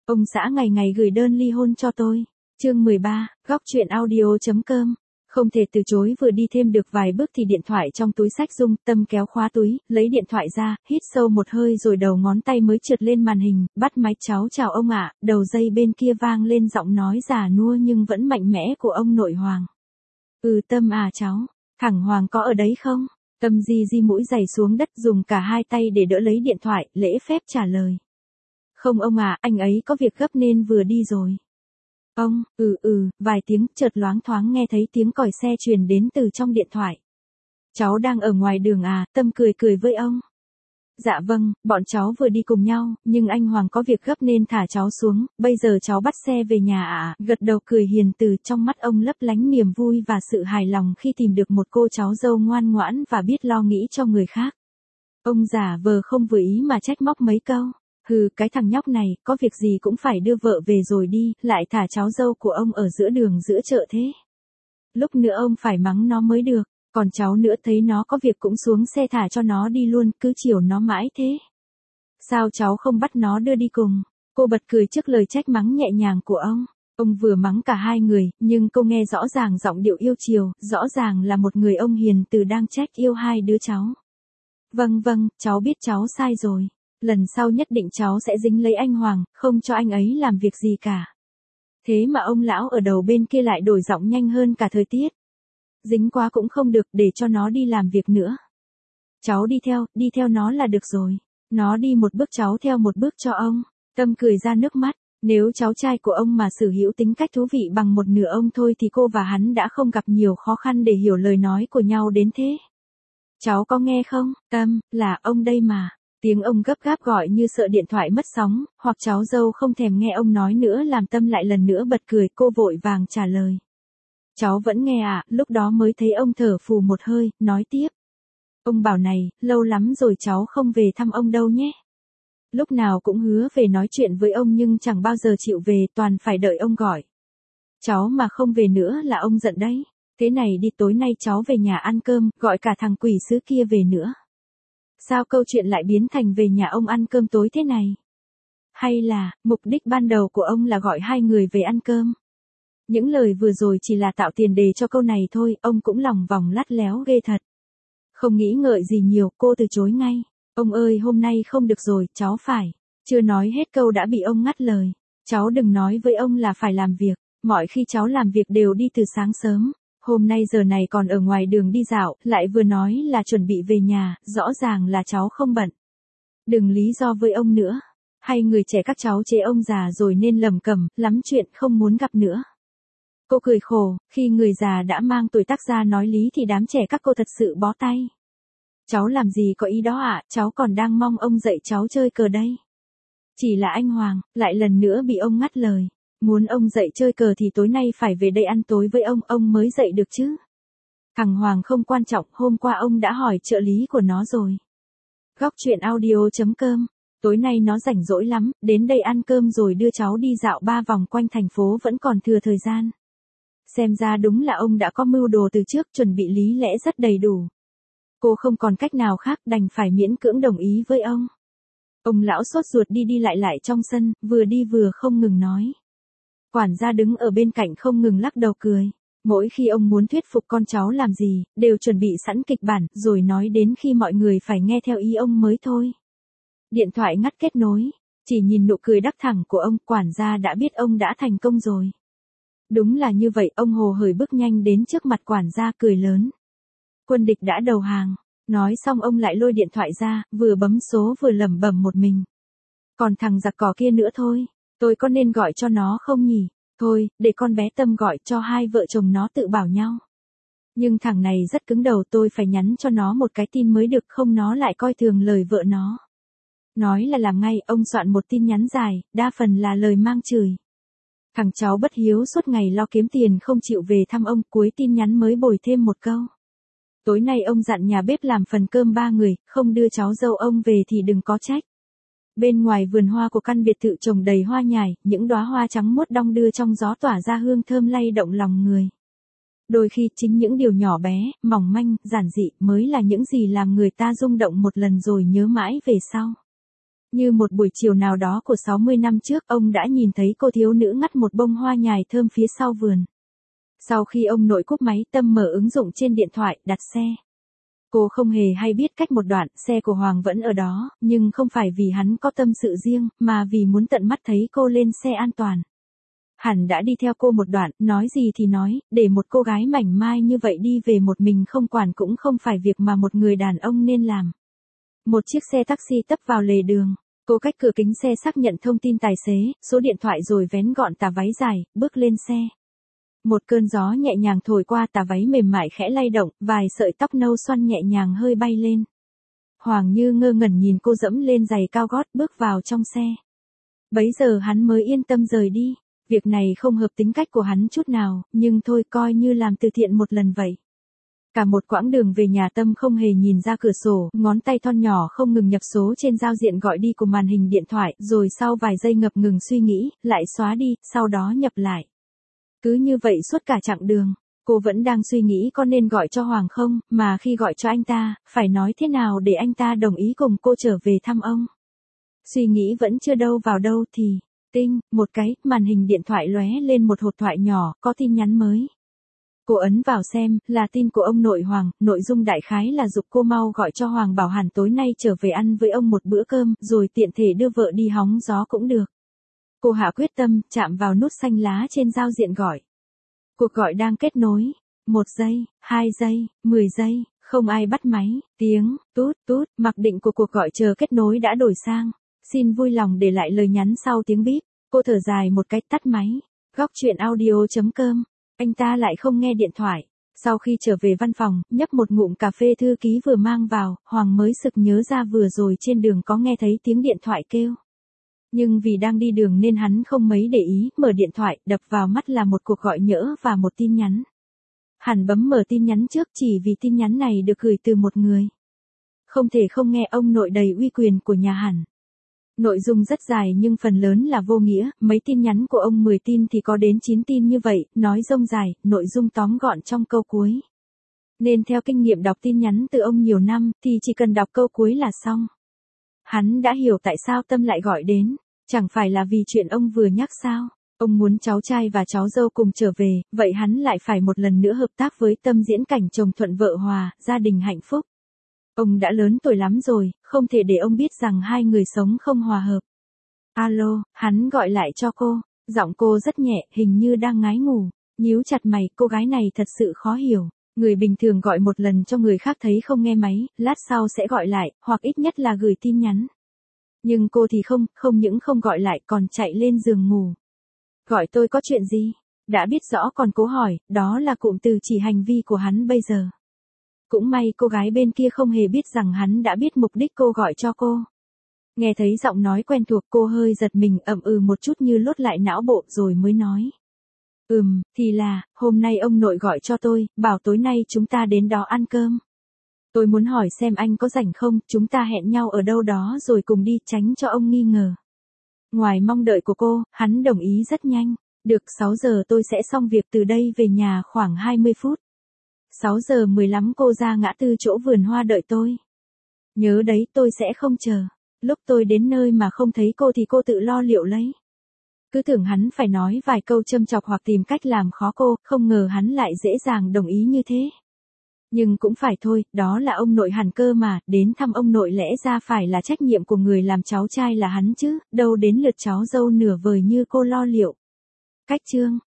Ông xã ngày ngày gửi đơn ly hôn cho tôi. Chương 13, góc chuyện audio.com. Không thể từ chối, vừa đi thêm được vài bước thì điện thoại trong túi xách rung, Tâm kéo khóa túi, lấy điện thoại ra, hít sâu một hơi rồi đầu ngón tay mới trượt lên màn hình, bắt máy. Cháu chào ông ạ. Đầu dây bên kia vang lên giọng nói già nua nhưng vẫn mạnh mẽ của ông nội Hoàng. Tâm à cháu, thằng Hoàng có ở đấy không? Tâm di mũi giày xuống đất, dùng cả hai tay để đỡ lấy điện thoại, lễ phép trả lời. Không ông à, anh ấy có việc gấp nên vừa đi rồi. Ông, vài tiếng, chợt loáng thoáng nghe thấy tiếng còi xe truyền đến từ trong điện thoại. Cháu đang ở ngoài đường à? Tâm cười với ông. Dạ vâng, bọn cháu vừa đi cùng nhau, nhưng anh Hoàng có việc gấp nên thả cháu xuống, bây giờ cháu bắt xe về nhà ạ. Gật đầu cười hiền từ, trong mắt ông lấp lánh niềm vui và sự hài lòng khi tìm được một cô cháu dâu ngoan ngoãn và biết lo nghĩ cho người khác. Ông giả vờ không vừa ý mà trách móc mấy câu. Cái thằng nhóc này, có việc gì cũng phải đưa vợ về rồi đi, lại thả cháu dâu của ông ở giữa đường giữa chợ thế. Lúc nữa ông phải mắng nó mới được, còn cháu nữa thấy nó có việc cũng xuống xe thả cho nó đi luôn, cứ chiều nó mãi thế. Sao cháu không bắt nó đưa đi cùng? Cô bật cười trước lời trách mắng nhẹ nhàng của ông. Ông vừa mắng cả hai người, nhưng cô nghe rõ ràng giọng điệu yêu chiều, rõ ràng là một người ông hiền từ đang trách yêu hai đứa cháu. Vâng, cháu biết cháu sai rồi. Lần sau nhất định cháu sẽ dính lấy anh Hoàng, không cho anh ấy làm việc gì cả. Thế mà ông lão ở đầu bên kia lại đổi giọng nhanh hơn cả thời tiết. Dính quá cũng không được, để cho nó đi làm việc nữa. Cháu đi theo nó là được rồi. Nó đi một bước cháu theo một bước cho ông. Tâm cười ra nước mắt. Nếu cháu trai của ông mà sở hữu tính cách thú vị bằng một nửa ông thôi thì cô và hắn đã không gặp nhiều khó khăn để hiểu lời nói của nhau đến thế. Cháu có nghe không? Tâm, là ông đây mà. Tiếng ông gấp gáp gọi như sợ điện thoại mất sóng, hoặc cháu dâu không thèm nghe ông nói nữa làm Tâm lại lần nữa bật cười. Cô vội vàng trả lời. Cháu vẫn nghe ạ. Lúc đó mới thấy ông thở phù một hơi, nói tiếp. Ông bảo này, lâu lắm rồi cháu không về thăm ông đâu nhé. Lúc nào cũng hứa về nói chuyện với ông nhưng chẳng bao giờ chịu về, toàn phải đợi ông gọi. Cháu mà không về nữa là ông giận đấy. Thế này đi, tối nay cháu về nhà ăn cơm, gọi cả thằng quỷ sứ kia về nữa. Sao câu chuyện lại biến thành về nhà ông ăn cơm tối thế này? Hay là, mục đích ban đầu của ông là gọi hai người về ăn cơm? Những lời vừa rồi chỉ là tạo tiền đề cho câu này thôi, ông cũng lòng vòng lắt léo ghê thật. Không nghĩ ngợi gì nhiều, cô từ chối ngay. Ông ơi, hôm nay không được rồi, cháu phải. Chưa nói hết câu đã bị ông ngắt lời. Cháu đừng nói với ông là phải làm việc. Mọi khi cháu làm việc đều đi từ sáng sớm. Hôm nay giờ này còn ở ngoài đường đi dạo, lại vừa nói là chuẩn bị về nhà, rõ ràng là cháu không bận. Đừng lý do với ông nữa. Hay người trẻ các cháu chế ông già rồi nên lầm cẩm, lắm chuyện không muốn gặp nữa. Cô cười khổ, khi người già đã mang tuổi tác ra nói lý thì đám trẻ các cô thật sự bó tay. Cháu làm gì có ý đó ạ, cháu còn đang mong ông dạy cháu chơi cờ đây. Chỉ là anh Hoàng, lại lần nữa bị ông ngắt lời. Muốn ông dạy chơi cờ thì tối nay phải về đây ăn tối với ông mới dạy được chứ. Thằng Hoàng không quan trọng, hôm qua ông đã hỏi trợ lý của nó rồi. Góc chuyện audio.com. Tối nay nó rảnh rỗi lắm, đến đây ăn cơm rồi đưa cháu đi dạo 3 vòng quanh thành phố vẫn còn thừa thời gian. Xem ra đúng là ông đã có mưu đồ từ trước, chuẩn bị lý lẽ rất đầy đủ. Cô không còn cách nào khác, đành phải miễn cưỡng đồng ý với ông. Ông lão sốt ruột đi lại trong sân, vừa đi vừa không ngừng nói. Quản gia đứng ở bên cạnh không ngừng lắc đầu cười. Mỗi khi ông muốn thuyết phục con cháu làm gì, đều chuẩn bị sẵn kịch bản, rồi nói đến khi mọi người phải nghe theo ý ông mới thôi. Điện thoại ngắt kết nối. Chỉ nhìn nụ cười đắc thẳng của ông, quản gia đã biết ông đã thành công rồi. Đúng là như vậy, ông hồ hởi bước nhanh đến trước mặt quản gia cười lớn. Quân địch đã đầu hàng. Nói xong ông lại lôi điện thoại ra, vừa bấm số vừa lẩm bẩm một mình. Còn thằng giặc cỏ kia nữa thôi, tôi có nên gọi cho nó không nhỉ? Thôi, để con bé Tâm gọi cho, hai vợ chồng nó tự bảo nhau. Nhưng thằng này rất cứng đầu, tôi phải nhắn cho nó một cái tin mới được, không nó lại coi thường lời vợ nó. Nói là làm ngay, ông soạn một tin nhắn dài, đa phần là lời mang chửi. Thằng cháu bất hiếu suốt ngày lo kiếm tiền không chịu về thăm ông, cuối tin nhắn mới bồi thêm một câu. Tối nay ông dặn nhà bếp làm phần cơm 3 người, không đưa cháu dâu ông về thì đừng có trách. Bên ngoài vườn hoa của căn biệt thự trồng đầy hoa nhài, những đóa hoa trắng muốt đong đưa trong gió tỏa ra hương thơm lay động lòng người. Đôi khi chính những điều nhỏ bé, mỏng manh, giản dị mới là những gì làm người ta rung động một lần rồi nhớ mãi về sau. Như một buổi chiều nào đó của 60 năm trước, ông đã nhìn thấy cô thiếu nữ ngắt một bông hoa nhài thơm phía sau vườn. Sau khi ông nội cúp máy, Tâm mở ứng dụng trên điện thoại, đặt xe. Cô không hề hay biết cách một đoạn, xe của Hoàng vẫn ở đó, nhưng không phải vì hắn có tâm sự riêng, mà vì muốn tận mắt thấy cô lên xe an toàn. Hẳn đã đi theo cô một đoạn, nói gì thì nói, để một cô gái mảnh mai như vậy đi về một mình không quản cũng không phải việc mà một người đàn ông nên làm. Một chiếc xe taxi tấp vào lề đường. Cô cách cửa kính xe xác nhận thông tin tài xế, số điện thoại rồi vén gọn tà váy dài, bước lên xe. Một cơn gió nhẹ nhàng thổi qua, tà váy mềm mại khẽ lay động, vài sợi tóc nâu xoăn nhẹ nhàng hơi bay lên. Hoàng Như ngơ ngẩn nhìn cô dẫm lên giày cao gót bước vào trong xe. Bấy giờ hắn mới yên tâm rời đi. Việc này không hợp tính cách của hắn chút nào, nhưng thôi coi như làm từ thiện một lần vậy. Cả một quãng đường về nhà, Tâm không hề nhìn ra cửa sổ, ngón tay thon nhỏ không ngừng nhập số trên giao diện gọi đi của màn hình điện thoại, rồi sau vài giây ngập ngừng suy nghĩ, lại xóa đi, sau đó nhập lại. Cứ như vậy suốt cả chặng đường, cô vẫn đang suy nghĩ có nên gọi cho Hoàng không, mà khi gọi cho anh ta, phải nói thế nào để anh ta đồng ý cùng cô trở về thăm ông. Suy nghĩ vẫn chưa đâu vào đâu thì, tinh, một cái, màn hình điện thoại lóe lên một hộp thoại nhỏ, có tin nhắn mới. Cô ấn vào xem, là tin của ông nội Hoàng, nội dung đại khái là giục cô mau gọi cho Hoàng bảo hẳn tối nay trở về ăn với ông một bữa cơm, rồi tiện thể đưa vợ đi hóng gió cũng được. Cô hạ quyết tâm, chạm vào nút xanh lá trên giao diện gọi. Cuộc gọi đang kết nối. 1 giây, 2 giây, 10 giây, không ai bắt máy, tiếng, tút, tút, mặc định của cuộc gọi chờ kết nối đã đổi sang. Xin vui lòng để lại lời nhắn sau tiếng bíp. Cô thở dài một cách tắt máy. Góc chuyện audio.com. Anh ta lại không nghe điện thoại. Sau khi trở về văn phòng, nhấp một ngụm cà phê thư ký vừa mang vào, Hoàng mới sực nhớ ra vừa rồi trên đường có nghe thấy tiếng điện thoại kêu. Nhưng vì đang đi đường nên hắn không mấy để ý, mở điện thoại, đập vào mắt là một cuộc gọi nhỡ và một tin nhắn. Hắn bấm mở tin nhắn trước chỉ vì tin nhắn này được gửi từ một người. Không thể không nghe ông nội đầy uy quyền của nhà hắn. Nội dung rất dài nhưng phần lớn là vô nghĩa, mấy tin nhắn của ông 10 tin thì có đến 9 tin như vậy, nói rông dài, nội dung tóm gọn trong câu cuối. Nên theo kinh nghiệm đọc tin nhắn từ ông nhiều năm, thì chỉ cần đọc câu cuối là xong. Hắn đã hiểu tại sao Tâm lại gọi đến, chẳng phải là vì chuyện ông vừa nhắc sao. Ông muốn cháu trai và cháu dâu cùng trở về, vậy hắn lại phải một lần nữa hợp tác với Tâm diễn cảnh chồng thuận vợ hòa, gia đình hạnh phúc. Ông đã lớn tuổi lắm rồi, không thể để ông biết rằng hai người sống không hòa hợp. Alo, hắn gọi lại cho cô, giọng cô rất nhẹ, hình như đang ngái ngủ. Nhíu chặt mày, cô gái này thật sự khó hiểu. Người bình thường gọi một lần cho người khác thấy không nghe máy, lát sau sẽ gọi lại, hoặc ít nhất là gửi tin nhắn. Nhưng cô thì không những không gọi lại còn chạy lên giường ngủ. Gọi tôi có chuyện gì? Đã biết rõ còn cố hỏi, đó là cụm từ chỉ hành vi của hắn bây giờ. Cũng may cô gái bên kia không hề biết rằng hắn đã biết mục đích cô gọi cho cô. Nghe thấy giọng nói quen thuộc, cô hơi giật mình, ậm ừ một chút như lốt lại não bộ rồi mới nói. Thì là, hôm nay ông nội gọi cho tôi, bảo tối nay chúng ta đến đó ăn cơm. Tôi muốn hỏi xem anh có rảnh không, chúng ta hẹn nhau ở đâu đó rồi cùng đi, tránh cho ông nghi ngờ. Ngoài mong đợi của cô, hắn đồng ý rất nhanh. Được, 6 giờ tôi sẽ xong việc, từ đây về nhà khoảng 20 phút. 6 giờ 15 cô ra ngã tư chỗ vườn hoa đợi tôi. Nhớ đấy, tôi sẽ không chờ. Lúc tôi đến nơi mà không thấy cô thì cô tự lo liệu lấy. Cứ tưởng hắn phải nói vài câu châm chọc hoặc tìm cách làm khó cô, không ngờ hắn lại dễ dàng đồng ý như thế. Nhưng cũng phải thôi, đó là ông nội hắn cơ mà, đến thăm ông nội lẽ ra phải là trách nhiệm của người làm cháu trai là hắn chứ, đâu đến lượt cháu dâu nửa vời như cô lo liệu. Cách chương